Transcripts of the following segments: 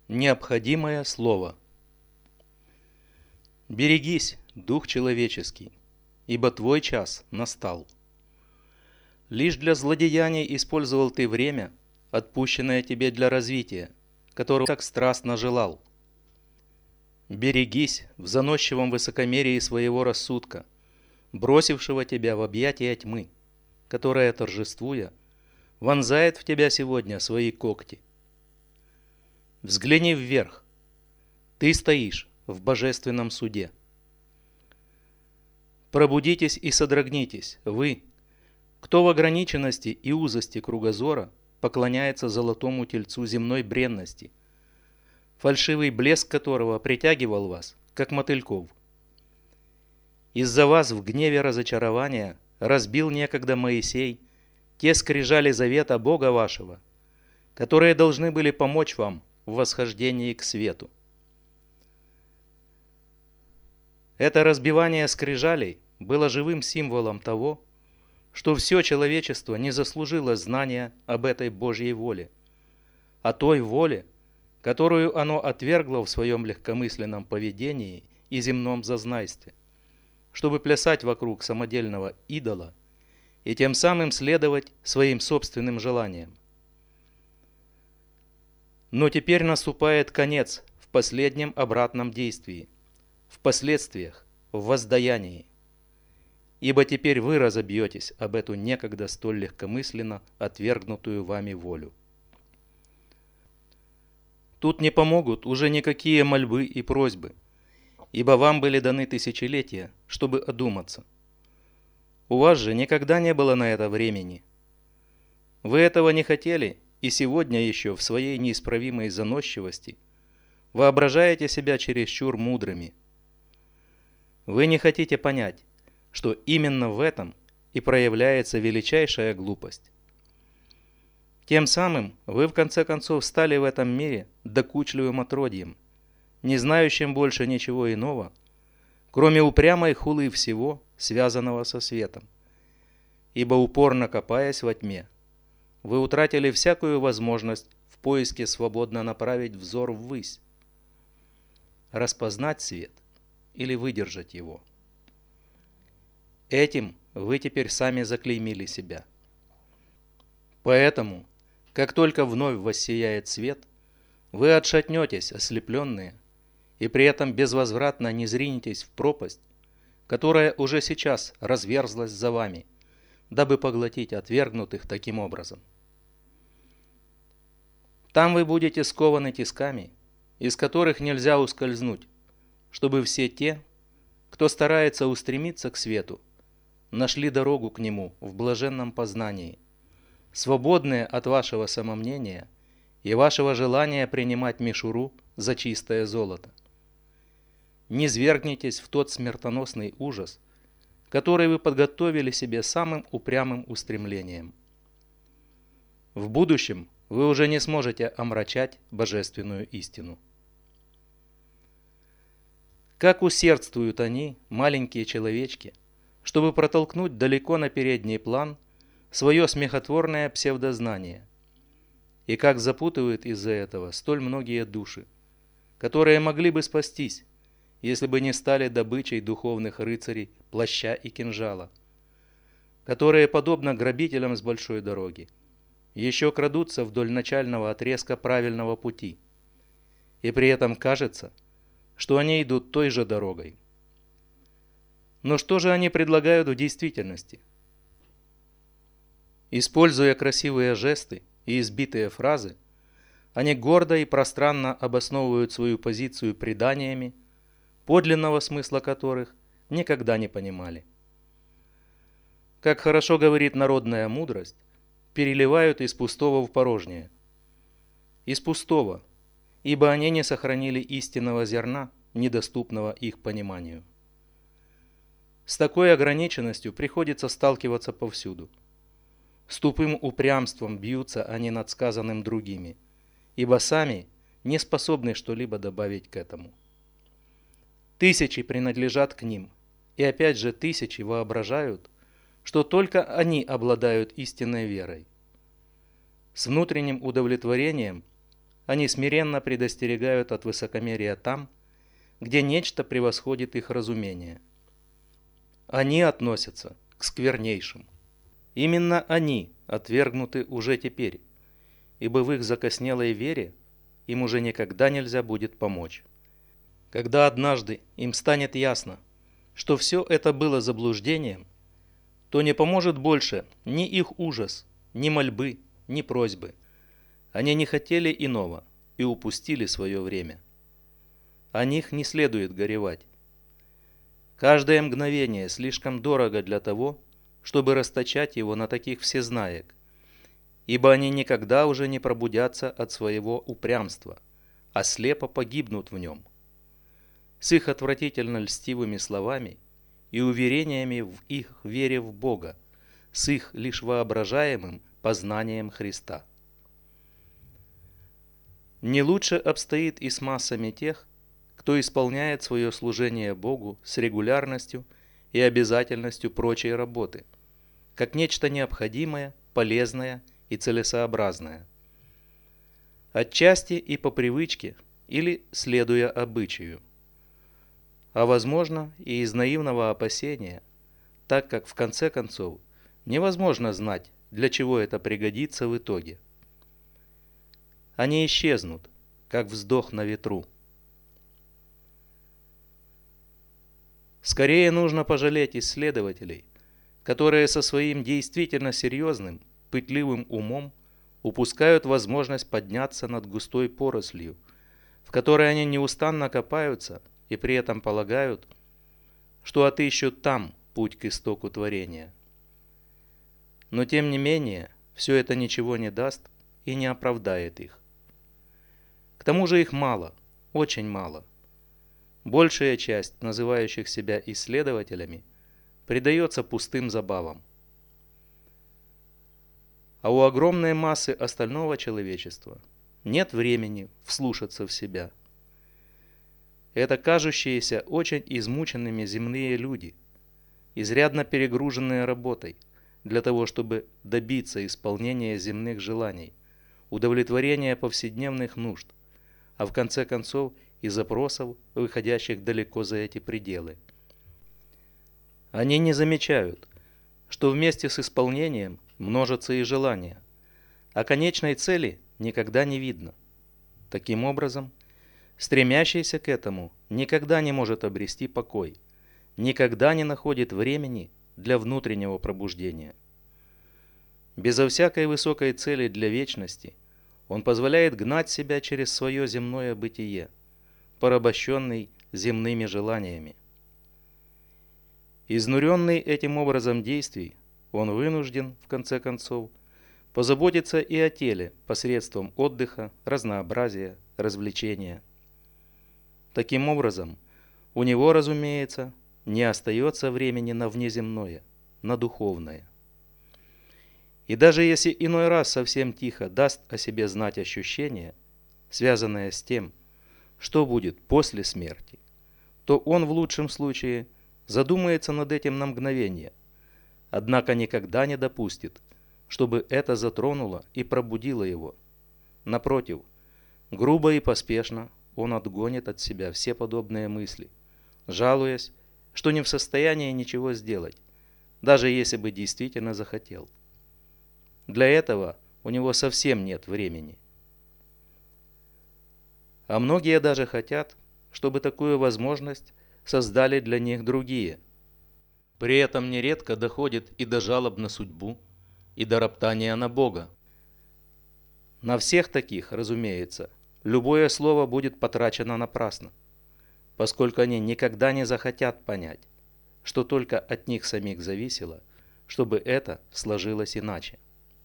Необходимое слово. Берегись, дух человеческий, ибо твой час настал. Лишь для злодеяний использовал ты время, отпущенное тебе для развития, которого так страстно желал. Берегись в заносчивом высокомерии своего рассудка, бросившего тебя в объятия тьмы, которая, торжествуя, вонзает в тебя сегодня свои когти. Взгляни вверх. Ты стоишь в божественном суде. Пробудитесь и содрогнитесь, вы, кто в ограниченности и узости кругозора поклоняется золотому тельцу земной бренности, фальшивый блеск которого притягивал вас, как мотыльков. Из-за вас в гневе разочарования разбил некогда Моисей те скрижали завета Бога вашего, которые должны были помочь вам в восхождении к свету. Это разбивание скрижалей было живым символом того, что все человечество не заслужило знания об этой Божьей воле, о той воле, которую оно отвергло в своем легкомысленном поведении и земном зазнайстве, чтобы плясать вокруг самодельного идола и тем самым следовать своим собственным желаниям. Но теперь наступает конец в последнем обратном действии, в последствиях, в воздаянии. Ибо теперь вы разобьетесь об эту некогда столь легкомысленно отвергнутую вами волю. Тут не помогут уже никакие мольбы и просьбы, ибо вам были даны тысячелетия, чтобы одуматься. У вас же никогда не было на это времени. Вы этого не хотели, и сегодня еще в своей неисправимой заносчивости воображаете себя чересчур мудрыми. Вы не хотите понять, что именно в этом и проявляется величайшая глупость. Тем самым вы в конце концов стали в этом мире докучливым отродьем, не знающим больше ничего иного, кроме упрямой хулы всего, связанного со светом. Ибо упорно копаясь во тьме, вы утратили всякую возможность в поиске свободно направить взор ввысь, распознать свет или выдержать его. Этим вы теперь сами заклеймили себя. Поэтому, как только вновь воссияет свет, вы отшатнетесь, ослепленные, и при этом безвозвратно низринетесь в пропасть, которая уже сейчас разверзлась за вами, дабы поглотить отвергнутых таким образом. Там вы будете скованы тисками, из которых нельзя ускользнуть, чтобы все те, кто старается устремиться к свету, нашли дорогу к нему в блаженном познании, свободные от вашего самомнения и вашего желания принимать мишуру за чистое золото. Низвергнитесь в тот смертоносный ужас, который вы подготовили себе самым упрямым устремлением. В будущем вы уже не сможете омрачать божественную истину. Как усердствуют они, маленькие человечки, чтобы протолкнуть далеко на передний план свое смехотворное псевдознание, и как запутывают из-за этого столь многие души, которые могли бы спастись, если бы не стали добычей духовных рыцарей плаща и кинжала, которые, подобно грабителям с большой дороги, еще крадутся вдоль начального отрезка правильного пути, и при этом кажется, что они идут той же дорогой. Но что же они предлагают в действительности? Используя красивые жесты и избитые фразы, они гордо и пространно обосновывают свою позицию преданиями, подлинного смысла которых никогда не понимали. Как хорошо говорит народная мудрость, переливают из пустого в порожнее. Из пустого, ибо они не сохранили истинного зерна, недоступного их пониманию. С такой ограниченностью приходится сталкиваться повсюду. С тупым упрямством бьются они над сказанным другими, ибо сами не способны что-либо добавить к этому. Тысячи принадлежат к ним, и опять же тысячи воображают, что только они обладают истинной верой. С внутренним удовлетворением они смиренно предостерегают от высокомерия там, где нечто превосходит их разумение. Они относятся к сквернейшим. Именно они отвергнуты уже теперь, ибо в их закоснелой вере им уже никогда нельзя будет помочь. Когда однажды им станет ясно, что все это было заблуждением, то не поможет больше ни их ужас, ни мольбы, ни просьбы. Они не хотели иного и упустили свое время. О них не следует горевать. Каждое мгновение слишком дорого для того, чтобы расточать его на таких всезнаек, ибо они никогда уже не пробудятся от своего упрямства, а слепо погибнут в нем. С их отвратительно льстивыми словами и уверениями в их вере в Бога, с их лишь воображаемым познанием Христа. Не лучше обстоит и с массами тех, кто исполняет свое служение Богу с регулярностью и обязательностью прочей работы, как нечто необходимое, полезное и целесообразное. Отчасти и по привычке или следуя обычаю. А возможно и из наивного опасения, так как в конце концов невозможно знать, для чего это пригодится в итоге. Они исчезнут, как вздох на ветру. Скорее нужно пожалеть исследователей, которые со своим действительно серьезным, пытливым умом упускают возможность подняться над густой порослью, в которой они неустанно копаются и при этом полагают, что отыщут там путь к истоку творения. Но тем не менее, все это ничего не даст и не оправдает их. К тому же их мало, очень мало. Большая часть называющих себя исследователями предается пустым забавам. А у огромной массы остального человечества нет времени вслушаться в себя. Это кажущиеся очень измученными земные люди, изрядно перегруженные работой, для того, чтобы добиться исполнения земных желаний, удовлетворения повседневных нужд, а в конце концов и запросов, выходящих далеко за эти пределы. Они не замечают, что вместе с исполнением множатся и желания, а конечной цели никогда не видно. Таким образом, стремящийся к этому никогда не может обрести покой, никогда не находит времени для внутреннего пробуждения. Безо всякой высокой цели для вечности он позволяет гнать себя через свое земное бытие, порабощенный земными желаниями. Изнуренный этим образом действий, он вынужден, в конце концов, позаботиться и о теле посредством отдыха, разнообразия, развлечения. Таким образом, у него, разумеется, не остается времени на внеземное, на духовное. И даже если иной раз совсем тихо даст о себе знать ощущение, связанное с тем, что будет после смерти, то он в лучшем случае задумается над этим на мгновение, однако никогда не допустит, чтобы это затронуло и пробудило его. Напротив, грубо и поспешно он отгонит от себя все подобные мысли, жалуясь, что не в состоянии ничего сделать, даже если бы действительно захотел. Для этого у него совсем нет времени. А многие даже хотят, чтобы такую возможность создали для них другие. При этом нередко доходит и до жалоб на судьбу, и до роптания на Бога. На всех таких, разумеется, любое слово будет потрачено напрасно, поскольку они никогда не захотят понять, что только от них самих зависело, чтобы это сложилось иначе.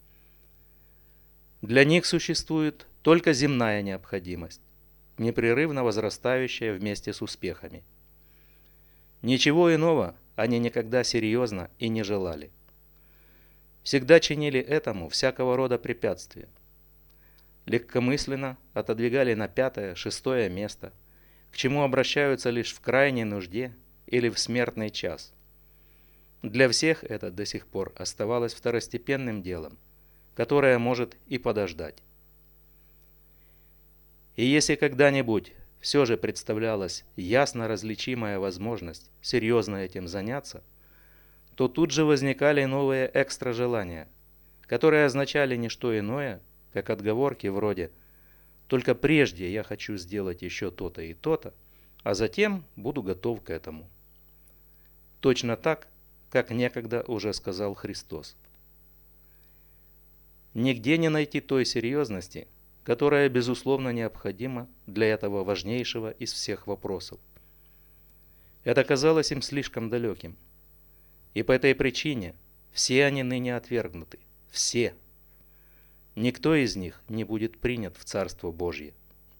Для них существует только земная необходимость, непрерывно возрастающая вместе с успехами. Ничего иного они никогда серьезно и не желали. Всегда чинили этому всякого рода препятствия. Легкомысленно отодвигали на 5-е, 6-е место, к чему обращаются лишь в крайней нужде или в смертный час. Для всех это до сих пор оставалось второстепенным делом, которое может и подождать. И если когда-нибудь все же представлялась ясно различимая возможность серьезно этим заняться, то тут же возникали новые экстра-желания, которые означали не что иное, как отговорки вроде «только прежде я хочу сделать еще то-то и то-то, а затем буду готов к этому». Точно так, как некогда уже сказал Христос. Нигде не найти той серьезности, которая, безусловно, необходима для этого важнейшего из всех вопросов. Это казалось им слишком далеким. И по этой причине все они ныне отвергнуты. Все. Никто из них не будет принят в Царство Божье.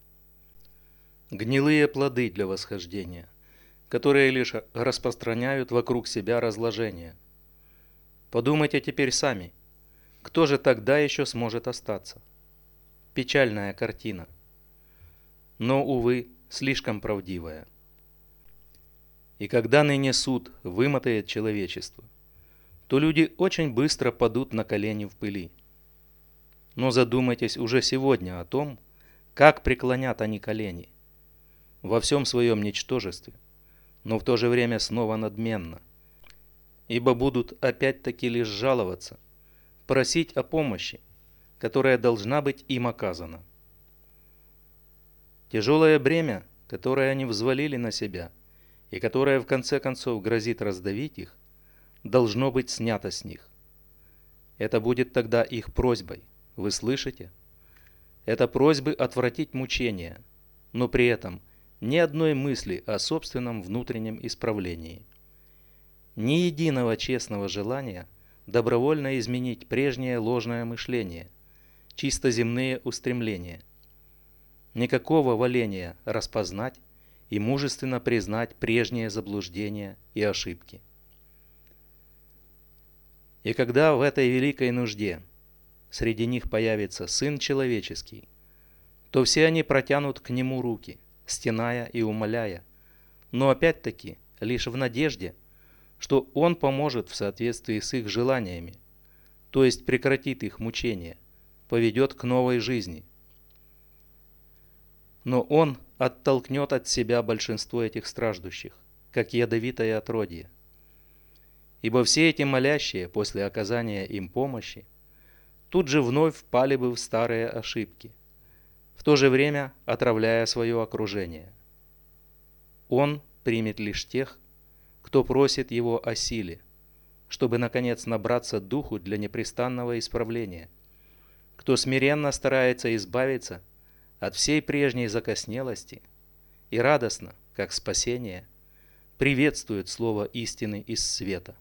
Гнилые плоды для восхождения, которые лишь распространяют вокруг себя разложение. Подумайте теперь сами, кто же тогда еще сможет остаться? Печальная картина. Но, увы, слишком правдивая. И когда ныне суд вымотает человечество, то люди очень быстро падут на колени в пыли. Но задумайтесь уже сегодня о том, как преклонят они колени. Во всем своем ничтожестве, но в то же время снова надменно. Ибо будут опять-таки лишь жаловаться, просить о помощи, которая должна быть им оказана. Тяжелое бремя, которое они взвалили на себя, и которое в конце концов грозит раздавить их, должно быть снято с них. Это будет тогда их просьбой, вы слышите? Это просьбы отвратить мучения, но при этом ни одной мысли о собственном внутреннем исправлении. Ни единого честного желания добровольно изменить прежнее ложное мышление, чисто земные устремления. Никакого воления распознать и мужественно признать прежние заблуждения и ошибки. И когда в этой великой нужде среди них появится Сын Человеческий, то все они протянут к Нему руки, стеная и умоляя, но опять-таки лишь в надежде, что Он поможет в соответствии с их желаниями, то есть прекратит их мучения, поведет к новой жизни. Но Он оттолкнет от себя большинство этих страждущих, как ядовитое отродье. Ибо все эти молящие после оказания им помощи тут же вновь впали бы в старые ошибки, в то же время отравляя свое окружение. Он примет лишь тех, кто просит Его о силе, чтобы наконец набраться духу для непрестанного исправления, кто смиренно старается избавиться от всей прежней закоснелости и радостно, как спасение, приветствует слово истины из света.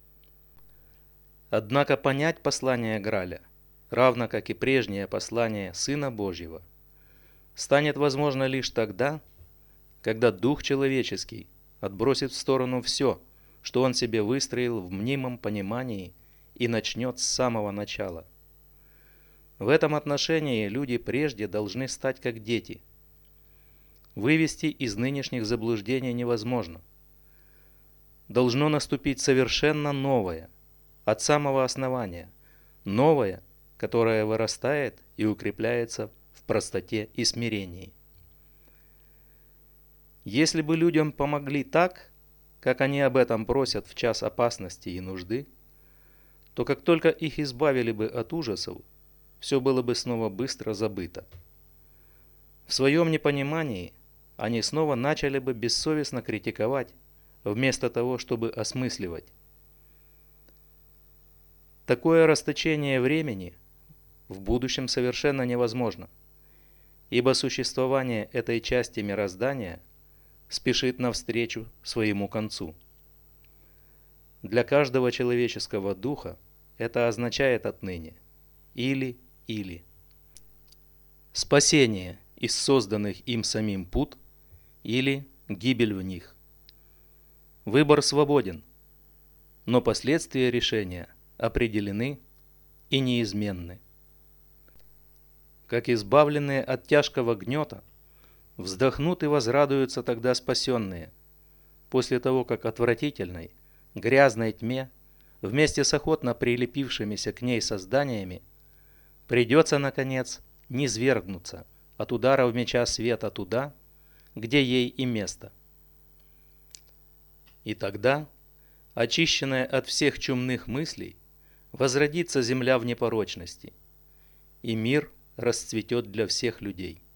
Однако понять послание Граля, равно как и прежнее послание Сына Божьего, станет возможно лишь тогда, когда Дух Человеческий отбросит в сторону все, что он себе выстроил в мнимом понимании, и начнет с самого начала. В этом отношении люди прежде должны стать как дети. Вывести из нынешних заблуждений невозможно. Должно наступить совершенно новое, от самого основания, новое, которое вырастает и укрепляется в простоте и смирении. Если бы людям помогли так, как они об этом просят в час опасности и нужды, то как только их избавили бы от ужасов, все было бы снова быстро забыто. В своем непонимании они снова начали бы бессовестно критиковать, вместо того, чтобы осмысливать. Такое расточение времени в будущем совершенно невозможно, ибо существование этой части мироздания спешит навстречу своему концу. Для каждого человеческого духа это означает отныне или. Спасение из созданных им самим пут или гибель в них. Выбор свободен, но последствия решения определены и неизменны. Как избавленные от тяжкого гнета, вздохнут и возрадуются тогда спасенные, после того, как отвратительной, грязной тьме, вместе с охотно прилепившимися к ней созданиями, придется, наконец, низвергнуться, от ударов меча света туда, где ей и место. И тогда, очищенная от всех чумных мыслей, возродится земля в непорочности, и мир расцветет для всех людей.